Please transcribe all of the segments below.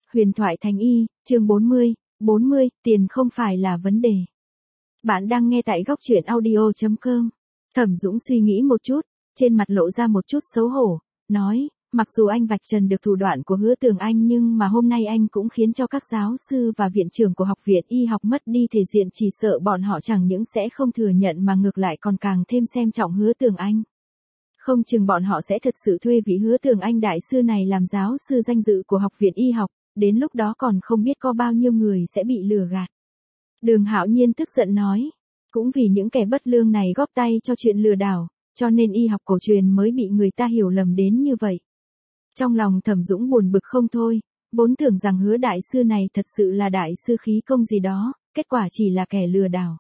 Huyền thoại thành y, chương 40, tiền không phải là vấn đề. Bạn đang nghe tại góc truyện audio.com. Thẩm Dũng suy nghĩ một chút, trên mặt lộ ra một chút xấu hổ, nói, mặc dù anh vạch trần được thủ đoạn của Hứa Tường Anh nhưng mà hôm nay anh cũng khiến cho các giáo sư và viện trưởng của học viện y học mất đi thể diện, chỉ sợ bọn họ chẳng những sẽ không thừa nhận mà ngược lại còn càng thêm xem trọng Hứa Tường Anh. Không chừng bọn họ sẽ thật sự thuê vị Hứa Tường Anh đại sư này làm giáo sư danh dự của học viện y học, đến lúc đó còn không biết có bao nhiêu người sẽ bị lừa gạt. Đường Hạo Nhiên tức giận nói, cũng vì những kẻ bất lương này góp tay cho chuyện lừa đảo, cho nên y học cổ truyền mới bị người ta hiểu lầm đến như vậy. Trong lòng Thẩm Dũng buồn bực không thôi, vốn tưởng rằng Hứa đại sư này thật sự là đại sư khí công gì đó, kết quả chỉ là kẻ lừa đảo.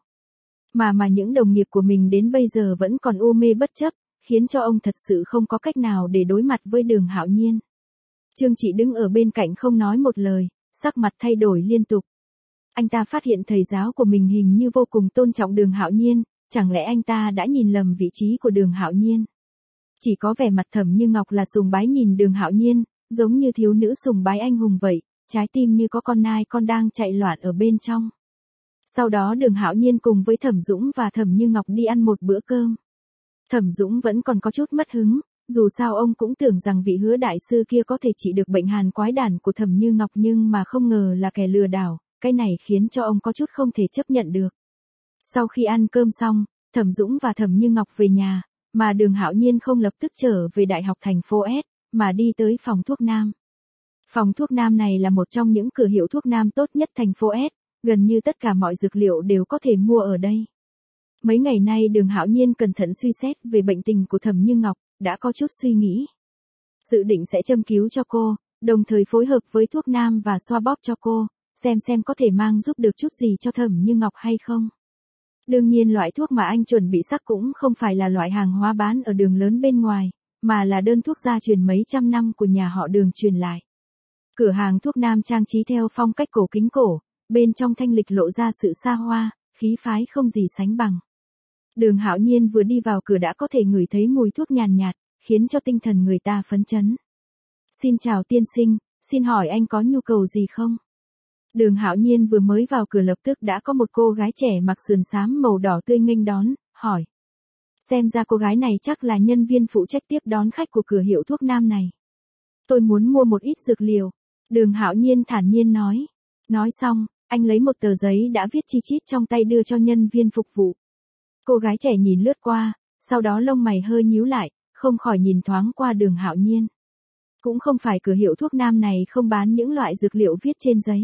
Mà những đồng nghiệp của mình đến bây giờ vẫn còn u mê bất chấp, khiến cho ông thật sự không có cách nào để đối mặt với Đường Hạo Nhiên. Trương Trị đứng ở bên cạnh không nói một lời, sắc mặt thay đổi liên tục. Anh ta phát hiện thầy giáo của mình hình như vô cùng tôn trọng Đường Hạo Nhiên, chẳng lẽ anh ta đã nhìn lầm vị trí của Đường Hạo Nhiên? Chỉ có vẻ mặt Thẩm Như Ngọc là sùng bái nhìn Đường Hạo Nhiên, giống như thiếu nữ sùng bái anh hùng vậy, trái tim như có con nai con đang chạy loạn ở bên trong. Sau đó Đường Hạo Nhiên cùng với Thẩm Dũng và Thẩm Như Ngọc đi ăn một bữa cơm. Thẩm Dũng vẫn còn có chút mất hứng, dù sao ông cũng tưởng rằng vị Hứa đại sư kia có thể trị được bệnh hàn quái đản của Thẩm Như Ngọc nhưng mà không ngờ là kẻ lừa đảo, cái này khiến cho ông có chút không thể chấp nhận được. Sau khi ăn cơm xong, Thẩm Dũng và Thẩm Như Ngọc về nhà, mà Đường Hạo Nhiên không lập tức trở về Đại học thành phố S, mà đi tới phòng thuốc Nam. Phòng thuốc Nam này là một trong những cửa hiệu thuốc Nam tốt nhất thành phố S, gần như tất cả mọi dược liệu đều có thể mua ở đây. Mấy ngày nay Đường Hạo Nhiên cẩn thận suy xét về bệnh tình của Thẩm Như Ngọc, đã có chút suy nghĩ. Dự định sẽ châm cứu cho cô, đồng thời phối hợp với thuốc Nam và xoa bóp cho cô, xem có thể mang giúp được chút gì cho Thẩm Như Ngọc hay không. Đương nhiên loại thuốc mà anh chuẩn bị sắc cũng không phải là loại hàng hóa bán ở đường lớn bên ngoài, mà là đơn thuốc gia truyền mấy trăm năm của nhà họ Đường truyền lại. Cửa hàng thuốc Nam trang trí theo phong cách cổ kính cổ, bên trong thanh lịch lộ ra sự xa hoa, khí phái không gì sánh bằng. Đường Hạo Nhiên vừa đi vào cửa đã có thể ngửi thấy mùi thuốc nhàn nhạt, khiến cho tinh thần người ta phấn chấn. Xin chào tiên sinh, xin hỏi anh có nhu cầu gì không? Đường Hạo Nhiên vừa mới vào cửa lập tức đã có một cô gái trẻ mặc sườn xám màu đỏ tươi nghênh đón, hỏi. Xem ra cô gái này chắc là nhân viên phụ trách tiếp đón khách của cửa hiệu thuốc Nam này. Tôi muốn mua một ít dược liệu. Đường Hạo Nhiên thản nhiên nói. Nói xong, anh lấy một tờ giấy đã viết chi chít trong tay đưa cho nhân viên phục vụ. Cô gái trẻ nhìn lướt qua, sau đó lông mày hơi nhíu lại, không khỏi nhìn thoáng qua Đường Hạo Nhiên. Cũng không phải cửa hiệu thuốc Nam này không bán những loại dược liệu viết trên giấy.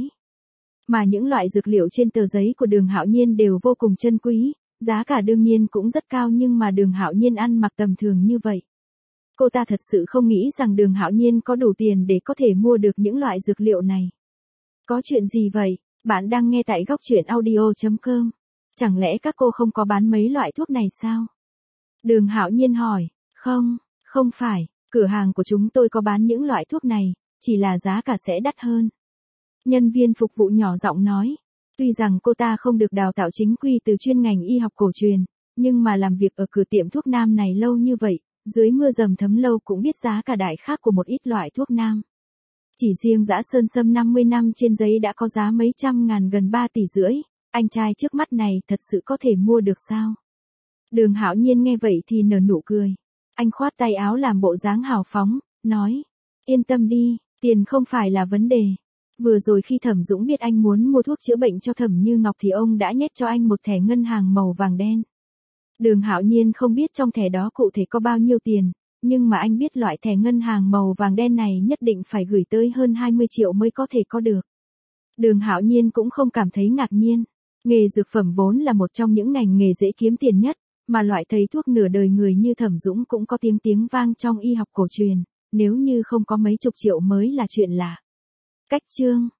Mà những loại dược liệu trên tờ giấy của Đường Hạo Nhiên đều vô cùng chân quý, giá cả đương nhiên cũng rất cao nhưng mà Đường Hạo Nhiên ăn mặc tầm thường như vậy. Cô ta thật sự không nghĩ rằng Đường Hạo Nhiên có đủ tiền để có thể mua được những loại dược liệu này. Có chuyện gì vậy? Bạn đang nghe tại góc truyện audio.com. Chẳng lẽ các cô không có bán mấy loại thuốc này sao? Đường Hạo Nhiên hỏi, không phải, cửa hàng của chúng tôi có bán những loại thuốc này, chỉ là giá cả sẽ đắt hơn. Nhân viên phục vụ nhỏ giọng nói, tuy rằng cô ta không được đào tạo chính quy từ chuyên ngành y học cổ truyền, nhưng mà làm việc ở cửa tiệm thuốc Nam này lâu như vậy, dưới mưa dầm thấm lâu cũng biết giá cả đại khác của một ít loại thuốc Nam. Chỉ riêng Dã Sơn Sâm 50 năm trên giấy đã có giá mấy trăm ngàn gần 3,5 tỷ, anh trai trước mắt này thật sự có thể mua được sao? Đường Hạo Nhiên nghe vậy thì nở nụ cười. Anh khoát tay áo làm bộ dáng hào phóng, nói, yên tâm đi, tiền không phải là vấn đề. Vừa rồi khi Thẩm Dũng biết anh muốn mua thuốc chữa bệnh cho Thẩm Như Ngọc thì ông đã nhét cho anh một thẻ ngân hàng màu vàng đen. Đường Hạo Nhiên không biết trong thẻ đó cụ thể có bao nhiêu tiền, nhưng mà anh biết loại thẻ ngân hàng màu vàng đen này nhất định phải gửi tới hơn 20 triệu mới có thể có được. Đường Hạo Nhiên cũng không cảm thấy ngạc nhiên. Nghề dược phẩm vốn là một trong những ngành nghề dễ kiếm tiền nhất, mà loại thầy thuốc nửa đời người như Thẩm Dũng cũng có tiếng vang trong y học cổ truyền, nếu như không có mấy chục triệu mới là chuyện lạ. Cách chương